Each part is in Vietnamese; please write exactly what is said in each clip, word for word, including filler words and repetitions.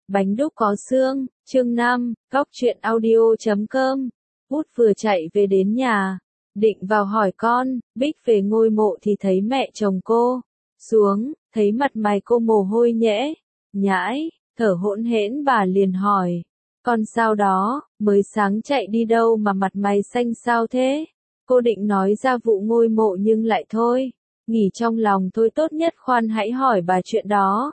Bánh đúc có xương, chương năm, góc truyện audio chấm com. Út vừa chạy về đến nhà, định vào hỏi con, Bích về ngôi mộ thì thấy mẹ chồng cô xuống, thấy mặt mày cô mồ hôi nhễ, nhãi, thở hỗn hển, bà liền hỏi, con sao đó, mới sáng chạy đi đâu mà mặt mày xanh xao thế? Cô định nói ra vụ ngôi mộ nhưng lại thôi, nghỉ trong lòng thôi, tốt nhất khoan hãy hỏi bà chuyện đó.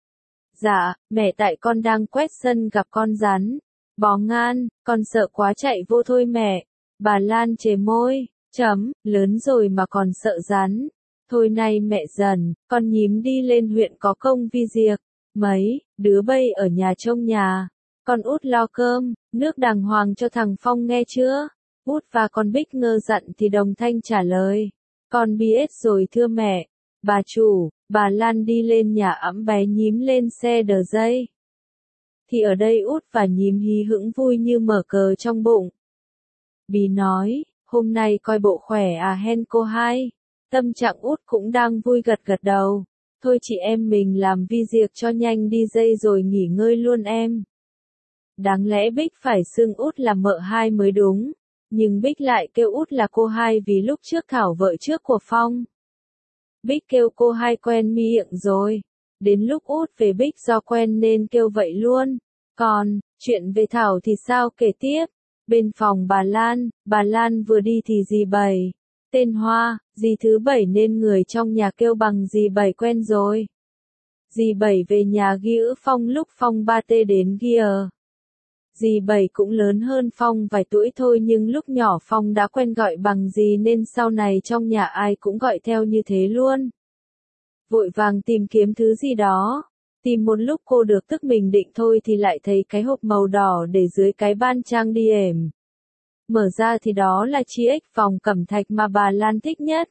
Dạ, mẹ, tại con đang quét sân gặp con rắn bó ngan, con sợ quá chạy vô thôi mẹ. Bà Lan chề môi, chấm, lớn rồi mà còn sợ rắn. Thôi nay mẹ dần, con nhím đi lên huyện có công vi diệc. Mấy đứa bây ở nhà trông nhà, con út lo cơm, nước đàng hoàng cho thằng Phong nghe chưa? Út và con Bích ngơ dặn thì đồng thanh trả lời, con biết rồi thưa mẹ. Bà chủ, bà Lan đi lên nhà ẵm bé nhím lên xe đờ dây. Thì ở đây út và nhím hí hửng vui như mở cờ trong bụng. Bí nói, hôm nay coi bộ khỏe à hen cô hai. Tâm trạng út cũng đang vui, gật gật đầu. Thôi chị em mình làm vi diệc cho nhanh đi dây rồi nghỉ ngơi luôn em. Đáng lẽ Bích phải xưng út là mợ hai mới đúng. Nhưng Bích lại kêu út là cô hai vì lúc trước Thảo vợ trước của Phong. Bích kêu cô hai quen miệng rồi. Đến lúc út về Bích do quen nên kêu vậy luôn. Còn, chuyện về Thảo thì sao kể tiếp? Bên phòng bà Lan, bà Lan vừa đi thì dì Bảy. Tên Hoa, dì thứ Bảy nên người trong nhà kêu bằng dì Bảy quen rồi. Dì Bảy về nhà ghi ữ Phong lúc Phong ba tê đến ghi ờ. Dì Bảy cũng lớn hơn Phong vài tuổi thôi nhưng lúc nhỏ Phong đã quen gọi bằng dì nên sau này trong nhà ai cũng gọi theo như thế luôn. Vội vàng tìm kiếm thứ gì đó. Tìm một lúc cô được tức mình định thôi thì lại thấy cái hộp màu đỏ để dưới cái ban trang đi ềm. Mở ra thì đó là chiếc ếch vòng cẩm thạch mà bà Lan thích nhất.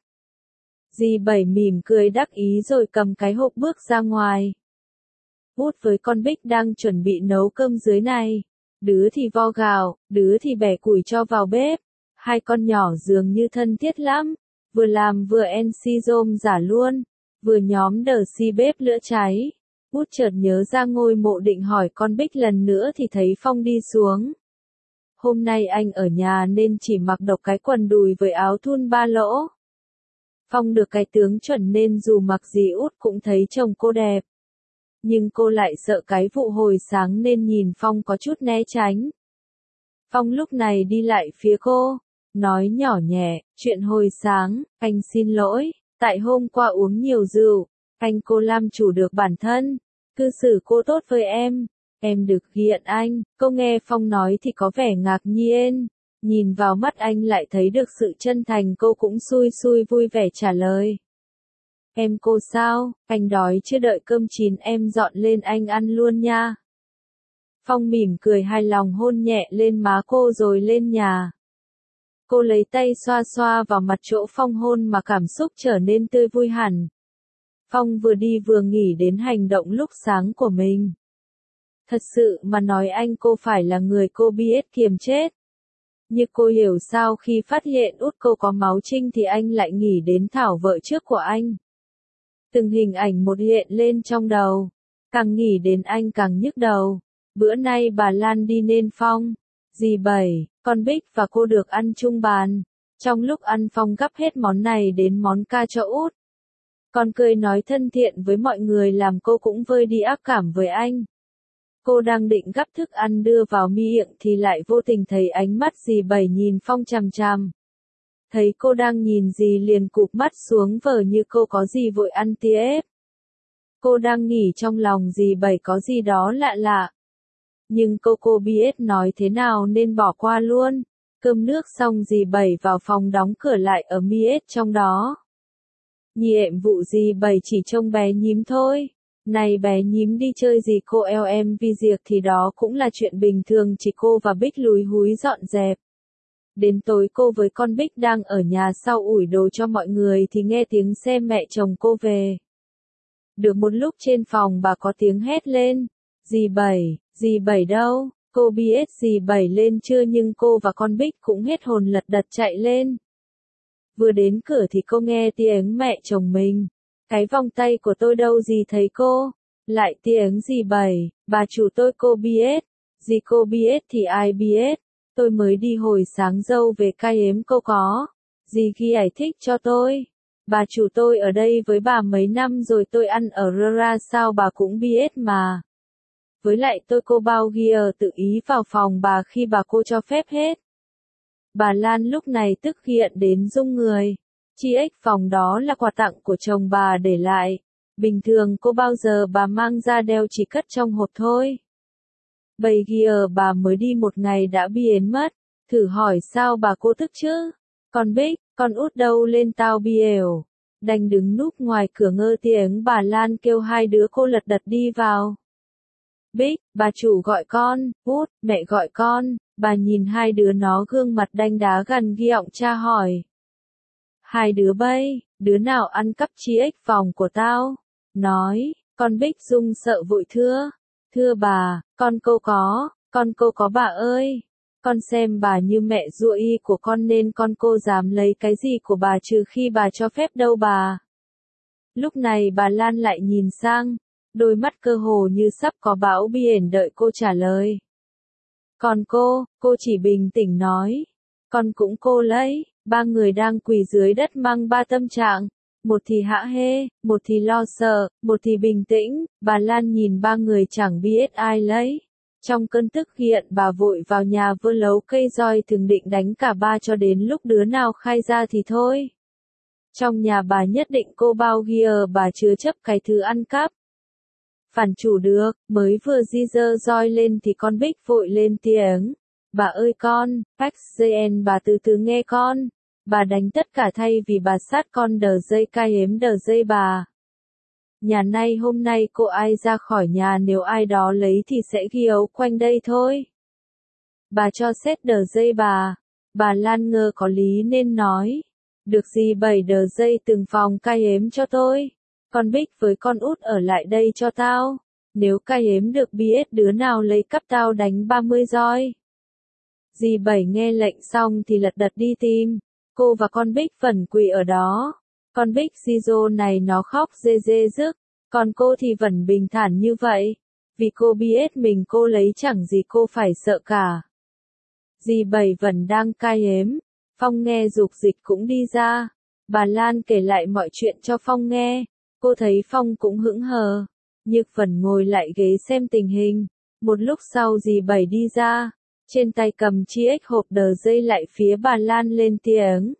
Dì Bảy mỉm cười đắc ý rồi cầm cái hộp bước ra ngoài. Út với con Bích đang chuẩn bị nấu cơm dưới này. Đứa thì vo gạo, đứa thì bẻ củi cho vào bếp. Hai con nhỏ dường như thân thiết lắm. Vừa làm vừa en xi rôm giả luôn. Vừa nhóm đờ xi bếp lửa cháy. Út chợt nhớ ra ngôi mộ định hỏi con Bích lần nữa thì thấy Phong đi xuống. Hôm nay anh ở nhà nên chỉ mặc độc cái quần đùi với áo thun ba lỗ. Phong được cái tướng chuẩn nên dù mặc gì Út cũng thấy chồng cô đẹp. Nhưng cô lại sợ cái vụ hồi sáng nên nhìn Phong có chút né tránh. Phong lúc này đi lại phía cô, nói nhỏ nhẹ, chuyện hồi sáng, anh xin lỗi, tại hôm qua uống nhiều rượu, anh cô làm chủ được bản thân, cư xử cô tốt với em, em được ghiện anh. Cô nghe Phong nói thì có vẻ ngạc nhiên, nhìn vào mắt anh lại thấy được sự chân thành, cô cũng xui xui vui vẻ trả lời. Em cô sao, anh đói chưa, đợi cơm chín em dọn lên anh ăn luôn nha. Phong mỉm cười hài lòng hôn nhẹ lên má cô rồi lên nhà. Cô lấy tay xoa xoa vào mặt chỗ Phong hôn mà cảm xúc trở nên tươi vui hẳn. Phong vừa đi vừa nghĩ đến hành động lúc sáng của mình. Thật sự mà nói anh cô phải là người cô biết kiềm chết. Như cô hiểu sao khi phát hiện út cô có máu trinh thì anh lại nghĩ đến Thảo vợ trước của anh. Từng hình ảnh một hiện lên trong đầu. Càng nghĩ đến anh càng nhức đầu. Bữa nay bà Lan đi nên Phong, dì Bảy, con Bích và cô được ăn chung bàn. Trong lúc ăn Phong gắp hết món này đến món ca cho út. Còn cười nói thân thiện với mọi người làm cô cũng vơi đi ác cảm với anh. Cô đang định gắp thức ăn đưa vào miệng thì lại vô tình thấy ánh mắt dì Bảy nhìn Phong chằm chằm. Thấy cô đang nhìn dì liền cụp mắt xuống vờ như cô có gì vội ăn tiếp. Cô đang nghĩ trong lòng dì Bảy có gì đó lạ lạ. Nhưng cô cô biết nói thế nào nên bỏ qua luôn. Cơm nước xong dì Bảy vào phòng đóng cửa lại ở miết trong đó. Nhiệm vụ dì Bảy chỉ trông bé nhím thôi. Này bé nhím đi chơi gì cô eo em vi diệc thì đó cũng là chuyện bình thường, chỉ cô và Bích lúi húi dọn dẹp. Đến tối cô với con Bích đang ở nhà sau ủi đồ cho mọi người thì nghe tiếng xe mẹ chồng cô về. Được một lúc trên phòng bà có tiếng hét lên. Dì Bảy, dì Bảy đâu? Cô biết dì Bảy lên chưa nhưng cô và con Bích cũng hết hồn lật đật chạy lên. Vừa đến cửa thì cô nghe tiếng mẹ chồng mình. Cái vòng tay của tôi đâu dì thấy cô? Lại tiếng dì Bảy, bà chủ tôi cô biết. Dì cô biết thì ai biết. Tôi mới đi hồi sáng dâu về cai ếm cô có. Dì ghi giải thích cho tôi. Bà chủ tôi ở đây với bà mấy năm rồi, tôi ăn ở Rora sao bà cũng biết mà. Với lại tôi cô bao ghi tự ý vào phòng bà khi bà cô cho phép hết. Bà Lan lúc này tức hiện đến rung người. Chi ếch phòng đó là quà tặng của chồng bà để lại. Bình thường cô bao giờ bà mang ra đeo chỉ cất trong hộp thôi. Bây giờ bà mới đi một ngày đã biến mất. Thử hỏi sao bà cô tức chứ? Con Bích, con út đâu lên tao biều. Đành đứng núp ngoài cửa ngơ tiếng bà Lan kêu hai đứa cô lật đật đi vào. Bích, bà chủ gọi con. Út, mẹ gọi con. Bà nhìn hai đứa nó gương mặt đanh đá gần ghi ọng cha hỏi. Hai đứa bay, đứa nào ăn cắp chi ếch phòng của tao? Nói, con Bích rung sợ vội thưa. Thưa bà, con cô có, con cô có bà ơi. Con xem bà như mẹ ruột y của con nên con cô dám lấy cái gì của bà trừ khi bà cho phép đâu bà. Lúc này bà Lan lại nhìn sang, đôi mắt cơ hồ như sắp có bão biển đợi cô trả lời. Còn cô, cô chỉ bình tĩnh nói. Con cũng cô lấy, ba người đang quỳ dưới đất mang ba tâm trạng. Một thì hả hê, một thì lo sợ, một thì bình tĩnh. Bà Lan nhìn ba người chẳng biết ai lấy. Trong cơn tức giận bà vội vào nhà vơ lấu cây roi thường định đánh cả ba cho đến lúc đứa nào khai ra thì thôi. Trong nhà bà nhất định cô bao ghi bà chứa chấp cái thứ ăn cắp. Phản chủ được, mới vừa di dơ roi lên thì con Bích vội lên tiếng. Bà ơi con, Bách Gen bà từ từ nghe con. Bà đánh tất cả thay vì bà sát con đờ dây cai ếm đờ dây bà. Nhà nay hôm nay cô ai ra khỏi nhà nếu ai đó lấy thì sẽ ghi ấu quanh đây thôi. Bà cho xét đờ dây bà. Bà Lan ngơ có lý nên nói. Được gì bảy đờ dây từng phòng cai ếm cho tôi. Con Bích với con út ở lại đây cho tao. Nếu cai ếm được biết đứa nào lấy cắp tao đánh ba mươi roi. Dì Bảy nghe lệnh xong thì lật đật đi tìm. Cô và con Bích vẫn quỳ ở đó. Con Bích Zizo này nó khóc rê rê rức. Còn cô thì vẫn bình thản như vậy. Vì cô biết mình cô lấy chẳng gì cô phải sợ cả. Dì Bảy vẫn đang cai ếm. Phong nghe dục dịch cũng đi ra. Bà Lan kể lại mọi chuyện cho Phong nghe. Cô thấy Phong cũng hững hờ. Nhược vẫn ngồi lại ghế xem tình hình. Một lúc sau dì Bảy đi ra. Trên tay cầm chi ếch hộp đờ dây lại phía bà Lan lên tiếng.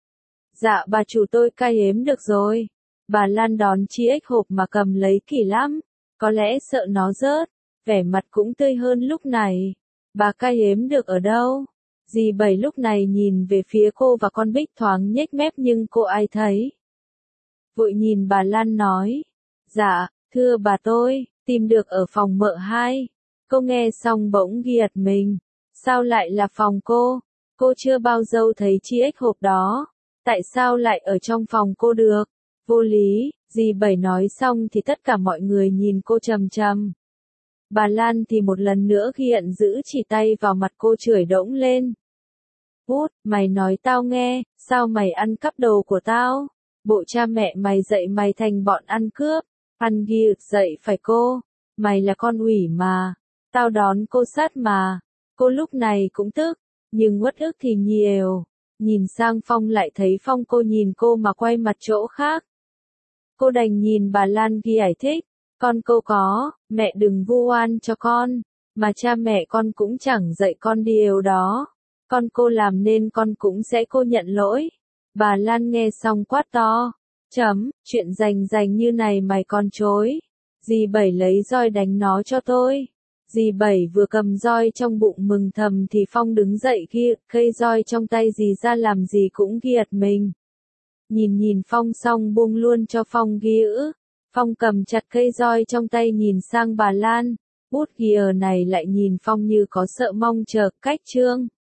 Dạ bà chủ tôi cai ếm được rồi. Bà Lan đón chi ếch hộp mà cầm lấy kỹ lắm. Có lẽ sợ nó rớt. Vẻ mặt cũng tươi hơn lúc này. Bà cai ếm được ở đâu? Dì Bảy lúc này nhìn về phía cô và con Bích thoáng nhếch mép nhưng cô ai thấy. Vội nhìn bà Lan nói. Dạ, thưa bà tôi, tìm được ở phòng mợ hai. Cô nghe xong bỗng giật mình. Sao lại là phòng cô? Cô chưa bao giờ thấy chi ếch hộp đó. Tại sao lại ở trong phòng cô được? Vô lý, dì Bảy nói xong thì tất cả mọi người nhìn cô trầm trầm. Bà Lan thì một lần nữa giận dữ chỉ tay vào mặt cô chửi đỗng lên. Út, mày nói tao nghe, sao mày ăn cắp đồ của tao? Bộ cha mẹ mày dạy mày thành bọn ăn cướp, ăn ghiệc dạy phải cô. Mày là con ủy mà, tao đón cô sát mà. Cô lúc này cũng tức, nhưng uất ức thì nhiều. Nhìn sang Phong lại thấy Phong cô nhìn cô mà quay mặt chỗ khác. Cô đành nhìn bà Lan ghi giải thích. Con cô có, mẹ đừng vu oan cho con. Mà cha mẹ con cũng chẳng dạy con điều đó. Con cô làm nên con cũng sẽ cô nhận lỗi. Bà Lan nghe xong quát to. Chấm, chuyện rành rành như này mày còn chối. Dì Bảy lấy roi đánh nó cho tôi. Dì Bảy vừa cầm roi trong bụng mừng thầm thì Phong đứng dậy kia, cây roi trong tay dì ra làm gì cũng giật mình. Nhìn nhìn Phong xong buông luôn cho Phong ghi ữ. Phong cầm chặt cây roi trong tay nhìn sang bà Lan. Bút ghi này lại nhìn Phong như có sợ mong chờ cách chương.